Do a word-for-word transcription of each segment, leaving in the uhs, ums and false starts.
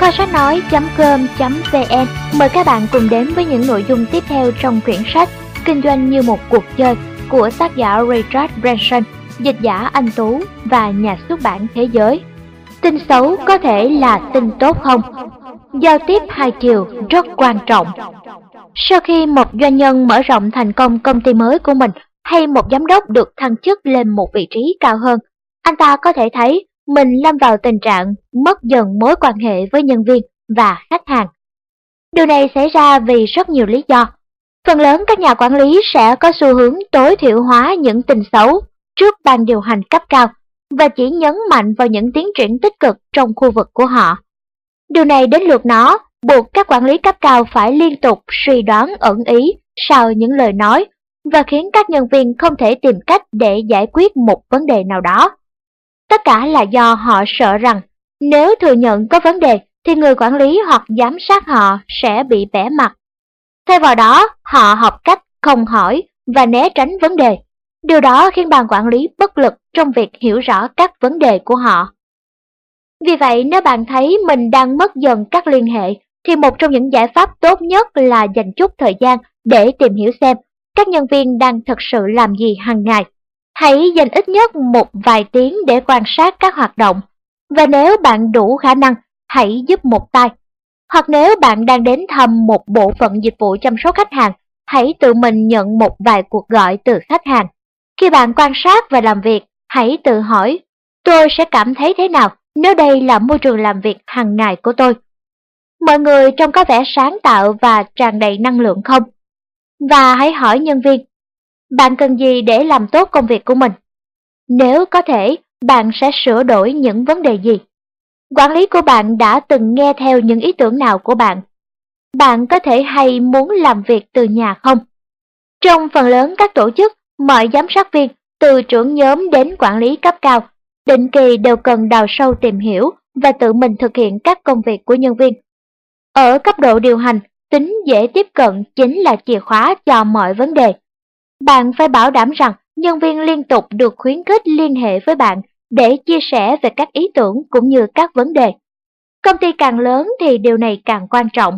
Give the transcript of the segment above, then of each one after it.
Kho sách nói chấm com chấm vn mời các bạn cùng đến với những nội dung tiếp theo trong quyển sách Kinh doanh như một cuộc chơi của tác giả Richard Branson, dịch giả Anh Tú và nhà xuất bản Thế Giới. Tin xấu có thể là tin tốt không? Giao tiếp hai chiều rất quan trọng. Sau khi một doanh nhân mở rộng thành công công ty mới của mình, hay một giám đốc được thăng chức lên một vị trí cao hơn, anh ta có thể thấy mình lâm vào tình trạng mất dần mối quan hệ với nhân viên và khách hàng. Điều này xảy ra vì rất nhiều lý do. Phần lớn các nhà quản lý sẽ có xu hướng tối thiểu hóa những tin xấu trước ban điều hành cấp cao và chỉ nhấn mạnh vào những tiến triển tích cực trong khu vực của họ. Điều này đến lượt nó buộc các quản lý cấp cao phải liên tục suy đoán ẩn ý sau những lời nói và khiến các nhân viên không thể tìm cách để giải quyết một vấn đề nào đó. Tất cả là do họ sợ rằng nếu thừa nhận có vấn đề thì người quản lý hoặc giám sát họ sẽ bị bẽ mặt. Thay vào đó, họ học cách không hỏi và né tránh vấn đề. Điều đó khiến ban quản lý bất lực trong việc hiểu rõ các vấn đề của họ. Vì vậy, nếu bạn thấy mình đang mất dần các liên hệ, thì một trong những giải pháp tốt nhất là dành chút thời gian để tìm hiểu xem các nhân viên đang thực sự làm gì hàng ngày. Hãy dành ít nhất một vài tiếng để quan sát các hoạt động, và nếu bạn đủ khả năng, hãy giúp một tay. Hoặc nếu bạn đang đến thăm một bộ phận dịch vụ chăm sóc khách hàng, hãy tự mình nhận một vài cuộc gọi từ khách hàng. Khi bạn quan sát và làm việc, hãy tự hỏi, tôi sẽ cảm thấy thế nào nếu đây là môi trường làm việc hàng ngày của tôi? Mọi người trông có vẻ sáng tạo và tràn đầy năng lượng không? Và hãy hỏi nhân viên, bạn cần gì để làm tốt công việc của mình? Nếu có thể, bạn sẽ sửa đổi những vấn đề gì? Quản lý của bạn đã từng nghe theo những ý tưởng nào của bạn? Bạn có thể hay muốn làm việc từ nhà không? Trong phần lớn các tổ chức, mọi giám sát viên, từ trưởng nhóm đến quản lý cấp cao, định kỳ đều cần đào sâu tìm hiểu và tự mình thực hiện các công việc của nhân viên. Ở cấp độ điều hành, tính dễ tiếp cận chính là chìa khóa cho mọi vấn đề. Bạn phải bảo đảm rằng nhân viên liên tục được khuyến khích liên hệ với bạn để chia sẻ về các ý tưởng cũng như các vấn đề. Công ty càng lớn thì điều này càng quan trọng.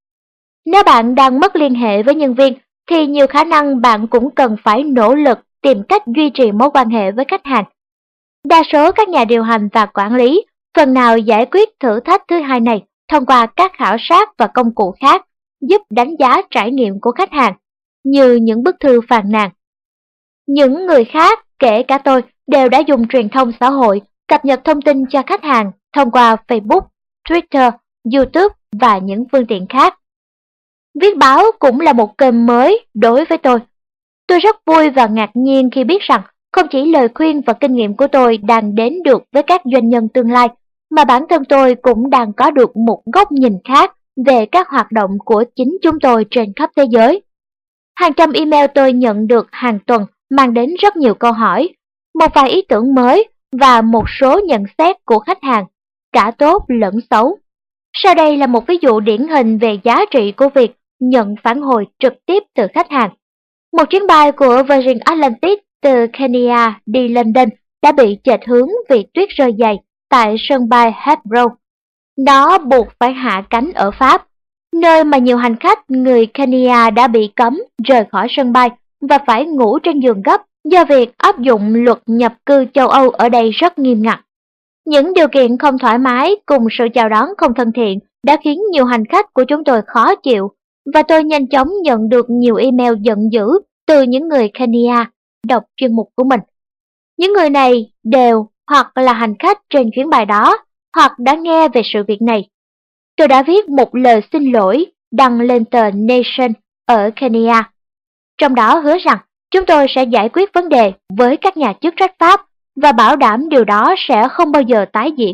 Nếu bạn đang mất liên hệ với nhân viên, thì nhiều khả năng bạn cũng cần phải nỗ lực tìm cách duy trì mối quan hệ với khách hàng. Đa số các nhà điều hành và quản lý phần nào giải quyết thử thách thứ hai này thông qua các khảo sát và công cụ khác giúp đánh giá trải nghiệm của khách hàng, như những bức thư phàn nàn. Những người khác, kể cả tôi, đều đã dùng truyền thông xã hội cập nhật thông tin cho khách hàng thông qua Facebook, Twitter, YouTube và những phương tiện khác. Viết báo cũng là một kênh mới đối với tôi. Tôi rất vui và ngạc nhiên khi biết rằng không chỉ lời khuyên và kinh nghiệm của tôi đang đến được với các doanh nhân tương lai, mà bản thân tôi cũng đang có được một góc nhìn khác về các hoạt động của chính chúng tôi trên khắp thế giới. Hàng trăm email tôi nhận được hàng tuần mang đến rất nhiều câu hỏi, một vài ý tưởng mới và một số nhận xét của khách hàng, cả tốt lẫn xấu. Sau đây là một ví dụ điển hình về giá trị của việc nhận phản hồi trực tiếp từ khách hàng. Một chuyến bay của Virgin Atlantic từ Kenya đi London đã bị chệch hướng vì tuyết rơi dày tại sân bay Heathrow. Nó buộc phải hạ cánh ở Pháp, nơi mà nhiều hành khách người Kenya đã bị cấm rời khỏi sân bay và phải ngủ trên giường gấp do việc áp dụng luật nhập cư châu Âu ở đây rất nghiêm ngặt. Những điều kiện không thoải mái cùng sự chào đón không thân thiện đã khiến nhiều hành khách của chúng tôi khó chịu, và tôi nhanh chóng nhận được nhiều email giận dữ từ những người Kenya đọc chuyên mục của mình. Những người này đều hoặc là hành khách trên chuyến bay đó, hoặc đã nghe về sự việc này. Tôi đã viết một lời xin lỗi đăng lên tờ Nation ở Kenya, trong đó hứa rằng chúng tôi sẽ giải quyết vấn đề với các nhà chức trách Pháp và bảo đảm điều đó sẽ không bao giờ tái diễn.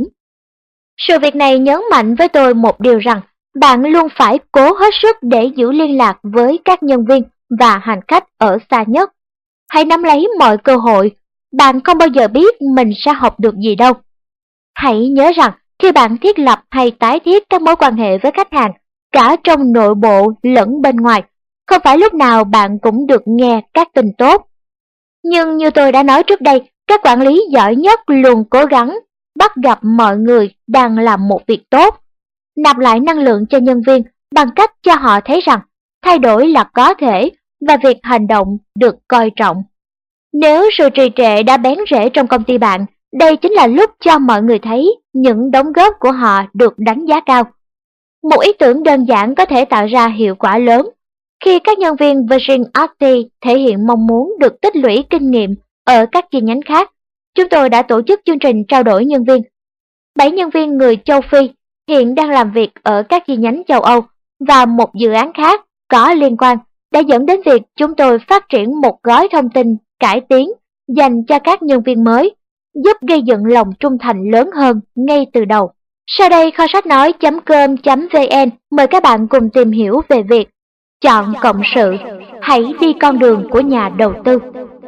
Sự việc này nhấn mạnh với tôi một điều rằng bạn luôn phải cố hết sức để giữ liên lạc với các nhân viên và hành khách ở xa nhất. Hãy nắm lấy mọi cơ hội, bạn không bao giờ biết mình sẽ học được gì đâu. Hãy nhớ rằng khi bạn thiết lập hay tái thiết các mối quan hệ với khách hàng, cả trong nội bộ lẫn bên ngoài, không phải lúc nào bạn cũng được nghe các tin tốt. Nhưng như tôi đã nói trước đây, các quản lý giỏi nhất luôn cố gắng bắt gặp mọi người đang làm một việc tốt. nạp lại năng lượng cho nhân viên bằng cách cho họ thấy rằng thay đổi là có thể và việc hành động được coi trọng. Nếu sự trì trệ đã bén rễ trong công ty bạn, đây chính là lúc cho mọi người thấy những đóng góp của họ được đánh giá cao. Một ý tưởng đơn giản có thể tạo ra hiệu quả lớn. Khi các nhân viên Virgin i tê thể hiện mong muốn được tích lũy kinh nghiệm ở các chi nhánh khác, chúng tôi đã tổ chức chương trình trao đổi nhân viên. Bảy nhân viên người châu Phi hiện đang làm việc ở các chi nhánh châu Âu và một dự án khác có liên quan đã dẫn đến việc chúng tôi phát triển một gói thông tin cải tiến dành cho các nhân viên mới, giúp gây dựng lòng trung thành lớn hơn ngay từ đầu. Sau đây kho sách nói chấm com chấm vn mời các bạn cùng tìm hiểu về việc chọn cộng sự, hãy đi con đường của nhà đầu tư.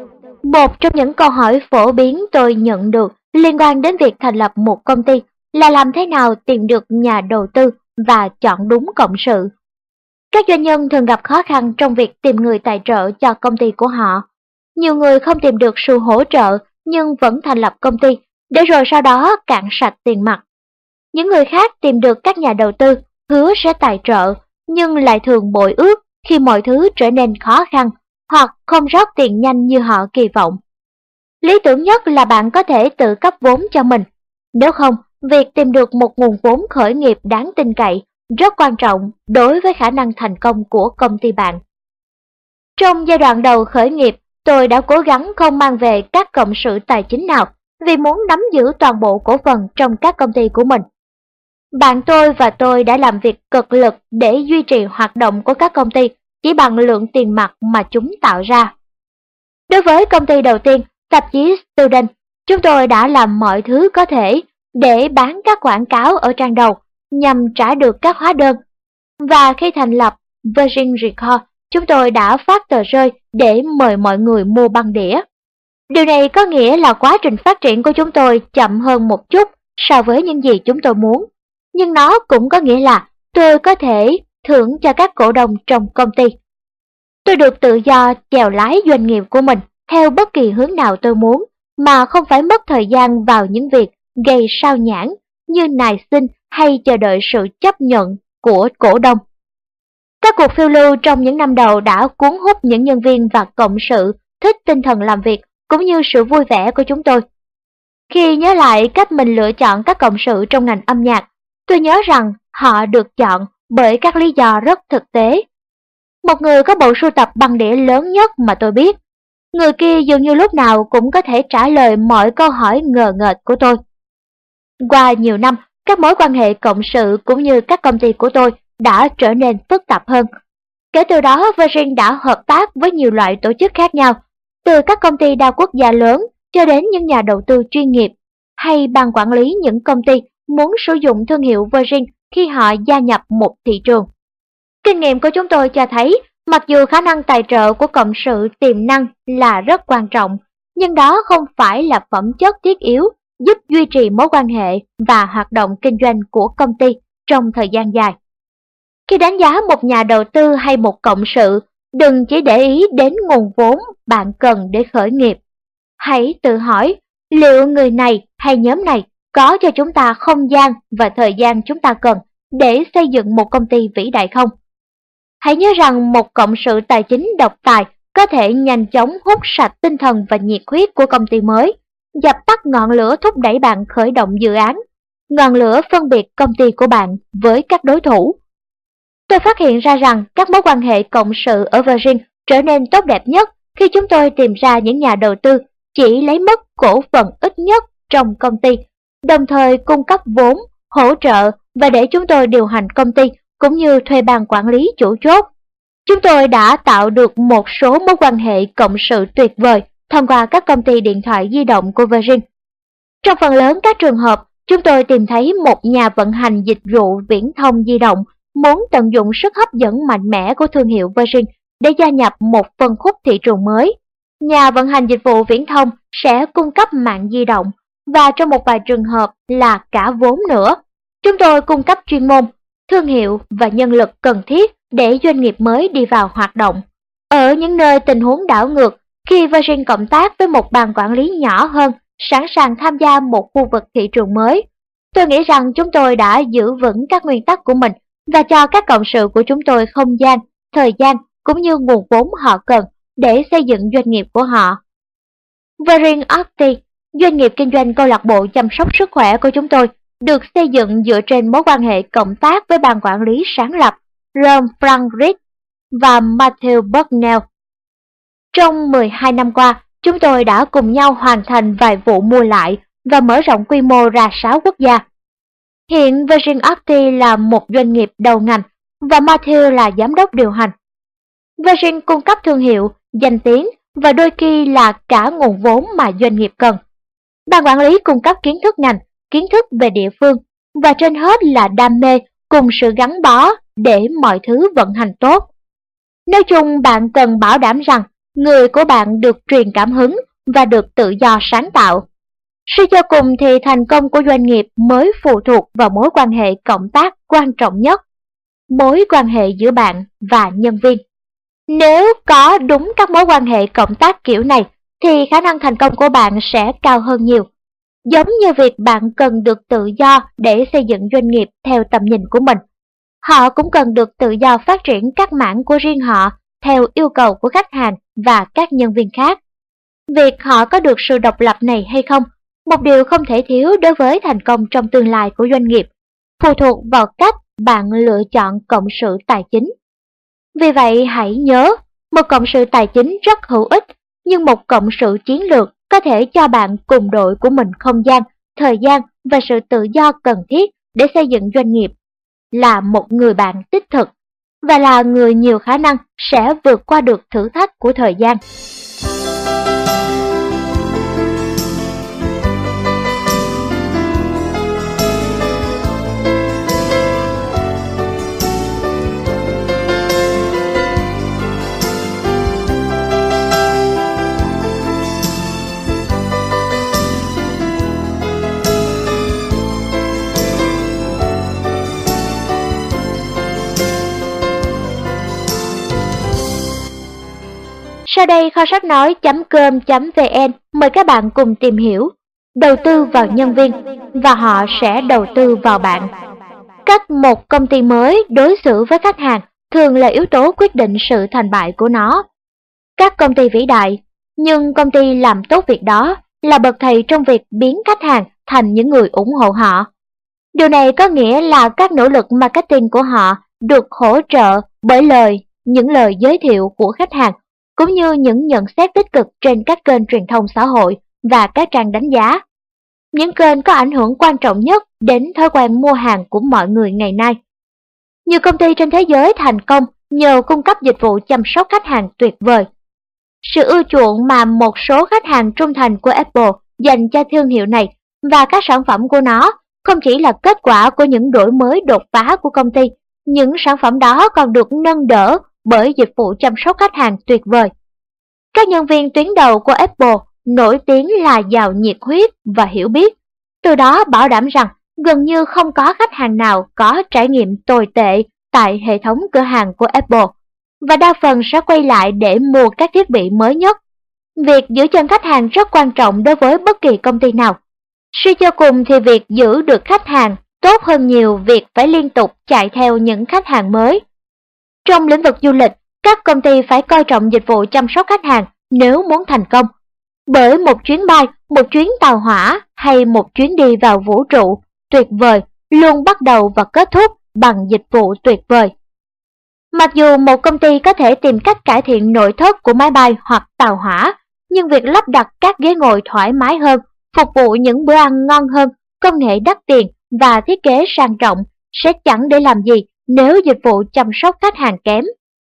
Một trong những câu hỏi phổ biến tôi nhận được liên quan đến việc thành lập một công ty là làm thế nào tìm được nhà đầu tư và chọn đúng cộng sự. Các doanh nhân thường gặp khó khăn trong việc tìm người tài trợ cho công ty của họ. Nhiều người không tìm được sự hỗ trợ nhưng vẫn thành lập công ty, để rồi sau đó cạn sạch tiền mặt. Những người khác tìm được các nhà đầu tư hứa sẽ tài trợ, nhưng lại thường bội ước khi mọi thứ trở nên khó khăn hoặc không rót tiền nhanh như họ kỳ vọng. Lý tưởng nhất là bạn có thể tự cấp vốn cho mình. Nếu không, việc tìm được một nguồn vốn khởi nghiệp đáng tin cậy rất quan trọng đối với khả năng thành công của công ty bạn. Trong giai đoạn đầu khởi nghiệp, tôi đã cố gắng không mang về các cộng sự tài chính nào vì muốn nắm giữ toàn bộ cổ phần trong các công ty của mình. Bạn tôi và tôi đã làm việc cực lực để duy trì hoạt động của các công ty chỉ bằng lượng tiền mặt mà chúng tạo ra. Đối với công ty đầu tiên, tạp chí Student, chúng tôi đã làm mọi thứ có thể để bán các quảng cáo ở trang đầu nhằm trả được các hóa đơn. Và khi thành lập Virgin Record, chúng tôi đã phát tờ rơi để mời mọi người mua băng đĩa. Điều này có nghĩa là quá trình phát triển của chúng tôi chậm hơn một chút so với những gì chúng tôi muốn. Nhưng nó cũng có nghĩa là tôi có thể thưởng cho các cổ đông trong công ty. Tôi được tự do chèo lái doanh nghiệp của mình theo bất kỳ hướng nào tôi muốn, mà không phải mất thời gian vào những việc gây sao nhãng như nài xin hay chờ đợi sự chấp nhận của cổ đông. Các cuộc phiêu lưu trong những năm đầu đã cuốn hút những nhân viên và cộng sự thích tinh thần làm việc cũng như sự vui vẻ của chúng tôi. Khi nhớ lại cách mình lựa chọn các cộng sự trong ngành âm nhạc, tôi nhớ rằng họ được chọn bởi các lý do rất thực tế. Một người có bộ sưu tập băng đĩa lớn nhất mà tôi biết. Người kia dường như lúc nào cũng có thể trả lời mọi câu hỏi ngờ nghệch của tôi. Qua nhiều năm, các mối quan hệ cộng sự cũng như các công ty của tôi đã trở nên phức tạp hơn. Kể từ đó, Virgin đã hợp tác với nhiều loại tổ chức khác nhau, từ các công ty đa quốc gia lớn cho đến những nhà đầu tư chuyên nghiệp hay ban quản lý những công ty muốn sử dụng thương hiệu Virgin khi họ gia nhập một thị trường. Kinh nghiệm của chúng tôi cho thấy, mặc dù khả năng tài trợ của cộng sự tiềm năng là rất quan trọng, nhưng đó không phải là phẩm chất thiết yếu giúp duy trì mối quan hệ và hoạt động kinh doanh của công ty trong thời gian dài. Khi đánh giá một nhà đầu tư hay một cộng sự, đừng chỉ để ý đến nguồn vốn bạn cần để khởi nghiệp. Hãy tự hỏi, liệu người này hay nhóm này có cho chúng ta không gian và thời gian chúng ta cần để xây dựng một công ty vĩ đại không? Hãy nhớ rằng một cộng sự tài chính độc tài có thể nhanh chóng hút sạch tinh thần và nhiệt huyết của công ty mới, dập tắt ngọn lửa thúc đẩy bạn khởi động dự án, ngọn lửa phân biệt công ty của bạn với các đối thủ. Tôi phát hiện ra rằng các mối quan hệ cộng sự ở Virgin trở nên tốt đẹp nhất khi chúng tôi tìm ra những nhà đầu tư chỉ lấy mất cổ phần ít nhất trong công ty, đồng thời cung cấp vốn, hỗ trợ và để chúng tôi điều hành công ty cũng như thuê ban quản lý chủ chốt. Chúng tôi đã tạo được một số mối quan hệ cộng sự tuyệt vời thông qua các công ty điện thoại di động của Virgin. Trong phần lớn các trường hợp, chúng tôi tìm thấy một nhà vận hành dịch vụ viễn thông di động muốn tận dụng sức hấp dẫn mạnh mẽ của thương hiệu Virgin để gia nhập một phân khúc thị trường mới. Nhà vận hành dịch vụ viễn thông sẽ cung cấp mạng di động và trong một vài trường hợp là cả vốn nữa. Chúng tôi cung cấp chuyên môn, thương hiệu và nhân lực cần thiết để doanh nghiệp mới đi vào hoạt động. Ở những nơi tình huống đảo ngược, khi Virgin cộng tác với một ban quản lý nhỏ hơn, sẵn sàng tham gia một khu vực thị trường mới, Tôi nghĩ rằng chúng tôi đã giữ vững các nguyên tắc của mình và cho các cộng sự của chúng tôi không gian, thời gian cũng như nguồn vốn họ cần để xây dựng doanh nghiệp của họ. Verin Opti, doanh nghiệp kinh doanh câu lạc bộ chăm sóc sức khỏe của chúng tôi, được xây dựng dựa trên mối quan hệ cộng tác với ban quản lý sáng lập Ron Frank và Matthew Bucknell. Trong mười hai năm qua, chúng tôi đã cùng nhau hoàn thành vài vụ mua lại và mở rộng quy mô ra sáu quốc gia. Hiện Virgin Opti là một doanh nghiệp đầu ngành và Matthew là giám đốc điều hành. Virgin cung cấp thương hiệu, danh tiếng và đôi khi là cả nguồn vốn mà doanh nghiệp cần. Ban quản lý cung cấp kiến thức ngành, kiến thức về địa phương và trên hết là đam mê cùng sự gắn bó để mọi thứ vận hành tốt. Nói chung, bạn cần bảo đảm rằng người của bạn được truyền cảm hứng và được tự do sáng tạo. Suy cho cùng thì thành công của doanh nghiệp mới phụ thuộc vào mối quan hệ cộng tác quan trọng nhất, mối quan hệ giữa bạn và nhân viên. Nếu có đúng các mối quan hệ cộng tác kiểu này thì khả năng thành công của bạn sẽ cao hơn nhiều. Giống như việc bạn cần được tự do để xây dựng doanh nghiệp theo tầm nhìn của mình, họ cũng cần được tự do phát triển các mảng của riêng họ theo yêu cầu của khách hàng và các nhân viên khác. Việc họ có được sự độc lập này hay không, một điều không thể thiếu đối với thành công trong tương lai của doanh nghiệp, phụ thuộc vào cách bạn lựa chọn cộng sự tài chính. Vì vậy hãy nhớ, một cộng sự tài chính rất hữu ích, nhưng một cộng sự chiến lược có thể cho bạn cùng đội của mình không gian, thời gian và sự tự do cần thiết để xây dựng doanh nghiệp, là một người bạn đích thực và là người nhiều khả năng sẽ vượt qua được thử thách của thời gian. Sau đây kho sách nói chấm com chấm vn mời các bạn cùng tìm hiểu đầu tư vào nhân viên và họ sẽ đầu tư vào bạn. Cách một công ty mới đối xử với khách hàng thường là yếu tố quyết định sự thành bại của nó. Các công ty vĩ đại, nhưng công ty làm tốt việc đó, là bậc thầy trong việc biến khách hàng thành những người ủng hộ họ. Điều này có nghĩa là các nỗ lực marketing của họ được hỗ trợ bởi lời, những lời giới thiệu của khách hàng, cũng như những nhận xét tích cực trên các kênh truyền thông xã hội và các trang đánh giá. Những kênh có ảnh hưởng quan trọng nhất đến thói quen mua hàng của mọi người ngày nay. Nhiều công ty trên thế giới thành công nhờ cung cấp dịch vụ chăm sóc khách hàng tuyệt vời. Sự ưa chuộng mà một số khách hàng trung thành của Apple dành cho thương hiệu này và các sản phẩm của nó không chỉ là kết quả của những đổi mới đột phá của công ty, những sản phẩm đó còn được nâng đỡ bởi dịch vụ chăm sóc khách hàng tuyệt vời. Các nhân viên tuyến đầu của Apple nổi tiếng là giàu nhiệt huyết và hiểu biết, từ đó bảo đảm rằng gần như không có khách hàng nào có trải nghiệm tồi tệ tại hệ thống cửa hàng của Apple, và đa phần sẽ quay lại để mua các thiết bị mới nhất. Việc giữ chân khách hàng rất quan trọng đối với bất kỳ công ty nào. Suy cho cùng thì việc giữ được khách hàng tốt hơn nhiều việc phải liên tục chạy theo những khách hàng mới. Trong lĩnh vực du lịch, các công ty phải coi trọng dịch vụ chăm sóc khách hàng nếu muốn thành công. Bởi một chuyến bay, một chuyến tàu hỏa hay một chuyến đi vào vũ trụ tuyệt vời luôn bắt đầu và kết thúc bằng dịch vụ tuyệt vời. Mặc dù một công ty có thể tìm cách cải thiện nội thất của máy bay hoặc tàu hỏa, nhưng việc lắp đặt các ghế ngồi thoải mái hơn, phục vụ những bữa ăn ngon hơn, công nghệ đắt tiền và thiết kế sang trọng sẽ chẳng để làm gì nếu dịch vụ chăm sóc khách hàng kém.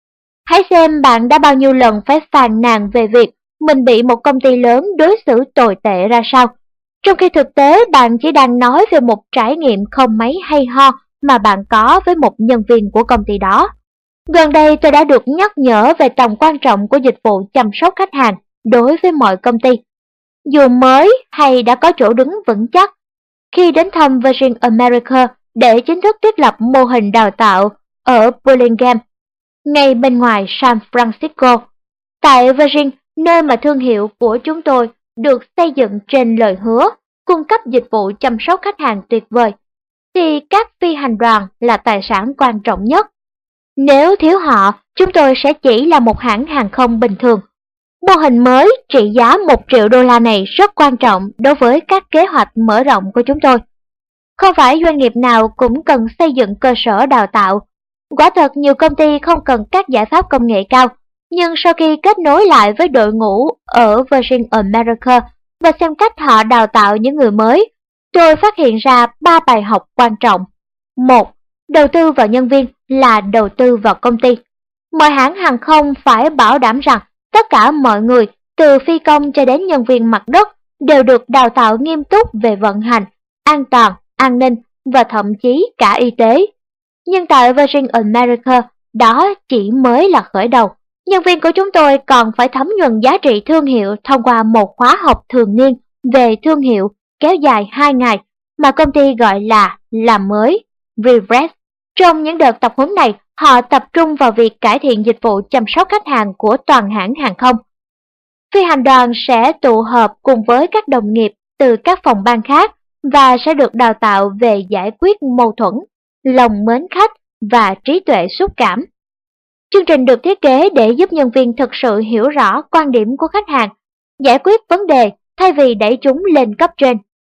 Hãy xem bạn đã bao nhiêu lần phải phàn nàn về việc mình bị một công ty lớn đối xử tồi tệ ra sao, trong khi thực tế bạn chỉ đang nói về một trải nghiệm không mấy hay ho mà bạn có với một nhân viên của công ty đó. Gần đây tôi đã được nhắc nhở về tầm quan trọng của dịch vụ chăm sóc khách hàng đối với mọi công ty, dù mới hay đã có chỗ đứng vững chắc. Khi đến thăm Virgin America để chính thức thiết lập mô hình đào tạo ở Burlingame, ngay bên ngoài San Francisco, tại Virgin, nơi mà thương hiệu của chúng tôi được xây dựng trên lời hứa, cung cấp dịch vụ chăm sóc khách hàng tuyệt vời, thì các phi hành đoàn là tài sản quan trọng nhất. Nếu thiếu họ, chúng tôi sẽ chỉ là một hãng hàng không bình thường. Mô hình mới trị giá một triệu đô la này rất quan trọng đối với các kế hoạch mở rộng của chúng tôi. Không phải doanh nghiệp nào cũng cần xây dựng cơ sở đào tạo. Quả thật nhiều công ty không cần các giải pháp công nghệ cao, nhưng sau khi kết nối lại với đội ngũ ở Virgin America và xem cách họ đào tạo những người mới, tôi phát hiện ra ba bài học quan trọng. Một, đầu tư vào nhân viên là đầu tư vào công ty. Mọi hãng hàng không phải bảo đảm rằng tất cả mọi người, từ phi công cho đến nhân viên mặt đất, đều được đào tạo nghiêm túc về vận hành, an toàn, an ninh và thậm chí cả y tế. Nhưng tại Virgin America, đó chỉ mới là khởi đầu. Nhân viên của chúng tôi còn phải thấm nhuần giá trị thương hiệu thông qua một khóa học thường niên về thương hiệu kéo dài hai ngày mà công ty gọi là làm mới, refresh. Trong những đợt tập huấn này, họ tập trung vào việc cải thiện dịch vụ chăm sóc khách hàng của toàn hãng hàng không. Phi hành đoàn sẽ tụ họp cùng với các đồng nghiệp từ các phòng ban khác và sẽ được đào tạo về giải quyết mâu thuẫn, lòng mến khách và trí tuệ xúc cảm. Chương trình được thiết kế để giúp nhân viên thực sự hiểu rõ quan điểm của khách hàng, giải quyết vấn đề thay vì đẩy chúng lên cấp trên.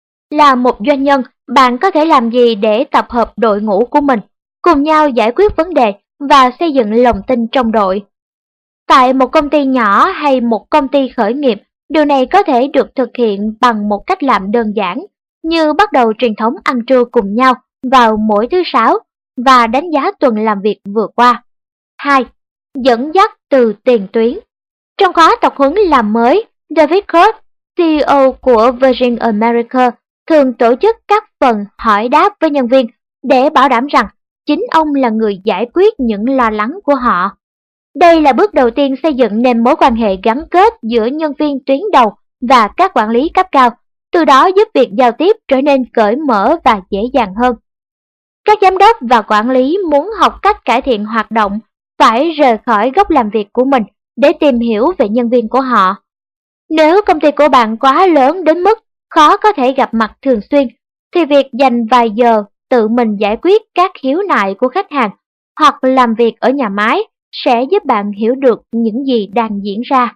Là một doanh nhân, bạn có thể làm gì để tập hợp đội ngũ của mình, cùng nhau giải quyết vấn đề và xây dựng lòng tin trong đội? Tại một công ty nhỏ hay một công ty khởi nghiệp, điều này có thể được thực hiện bằng một cách làm đơn giản, như bắt đầu truyền thống ăn trưa cùng nhau vào mỗi thứ Sáu và đánh giá tuần làm việc vừa qua. Hai. Dẫn dắt từ tiền tuyến. Trong khóa tập huấn làm mới, David Cox, xê e ô của Virgin America, thường tổ chức các phần hỏi đáp với nhân viên để bảo đảm rằng chính ông là người giải quyết những lo lắng của họ. Đây là bước đầu tiên xây dựng nên mối quan hệ gắn kết giữa nhân viên tuyến đầu và các quản lý cấp cao, từ đó giúp việc giao tiếp trở nên cởi mở và dễ dàng hơn. Các giám đốc và quản lý muốn học cách cải thiện hoạt động phải rời khỏi góc làm việc của mình để tìm hiểu về nhân viên của họ. Nếu công ty của bạn quá lớn đến mức khó có thể gặp mặt thường xuyên, thì việc dành vài giờ tự mình giải quyết các khiếu nại của khách hàng hoặc làm việc ở nhà máy sẽ giúp bạn hiểu được những gì đang diễn ra.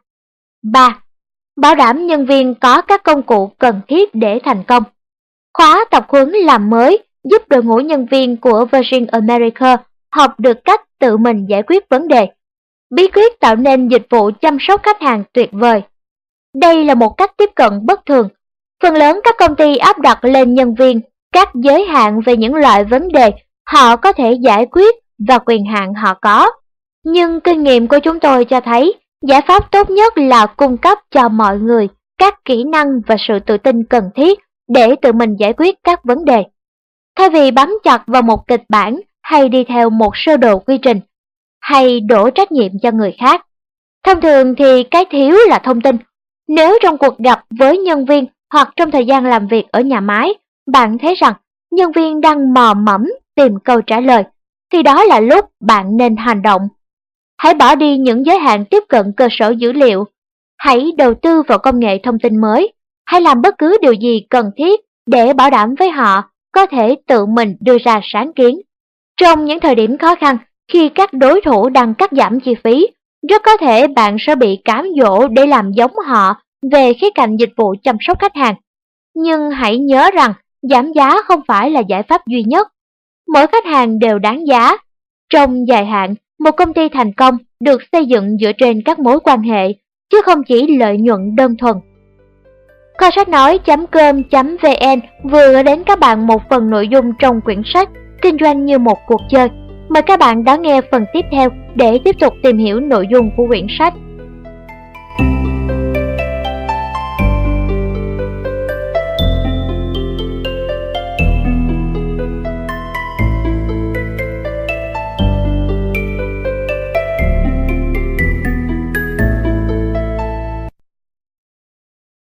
Ba. Bảo đảm nhân viên có các công cụ cần thiết để thành công. Khóa tập huấn làm mới giúp đội ngũ nhân viên của Virgin America học được cách tự mình giải quyết vấn đề. Bí quyết tạo nên dịch vụ chăm sóc khách hàng tuyệt vời. Đây là một cách tiếp cận bất thường. Phần lớn các công ty áp đặt lên nhân viên các giới hạn về những loại vấn đề họ có thể giải quyết và quyền hạn họ có. Nhưng kinh nghiệm của chúng tôi cho thấy, giải pháp tốt nhất là cung cấp cho mọi người các kỹ năng và sự tự tin cần thiết để tự mình giải quyết các vấn đề. Thay vì bám chặt vào một kịch bản hay đi theo một sơ đồ quy trình, hay đổ trách nhiệm cho người khác. Thông thường thì cái thiếu là thông tin. Nếu trong cuộc gặp với nhân viên hoặc trong thời gian làm việc ở nhà máy, bạn thấy rằng nhân viên đang mò mẫm tìm câu trả lời, thì đó là lúc bạn nên hành động. Hãy bỏ đi những giới hạn tiếp cận cơ sở dữ liệu. Hãy đầu tư vào công nghệ thông tin mới. Hãy làm bất cứ điều gì cần thiết để bảo đảm với họ có thể tự mình đưa ra sáng kiến. Trong những thời điểm khó khăn, khi các đối thủ đang cắt giảm chi phí, rất có thể bạn sẽ bị cám dỗ để làm giống họ về khía cạnh dịch vụ chăm sóc khách hàng. Nhưng hãy nhớ rằng giảm giá không phải là giải pháp duy nhất. Mỗi khách hàng đều đáng giá. Trong dài hạn, một công ty thành công được xây dựng dựa trên các mối quan hệ, chứ không chỉ lợi nhuận đơn thuần. Kho sách nói chấm com chấm vn vừa gửi đến các bạn một phần nội dung trong quyển sách Kinh doanh như một cuộc chơi. Mời các bạn đón nghe phần tiếp theo để tiếp tục tìm hiểu nội dung của quyển sách.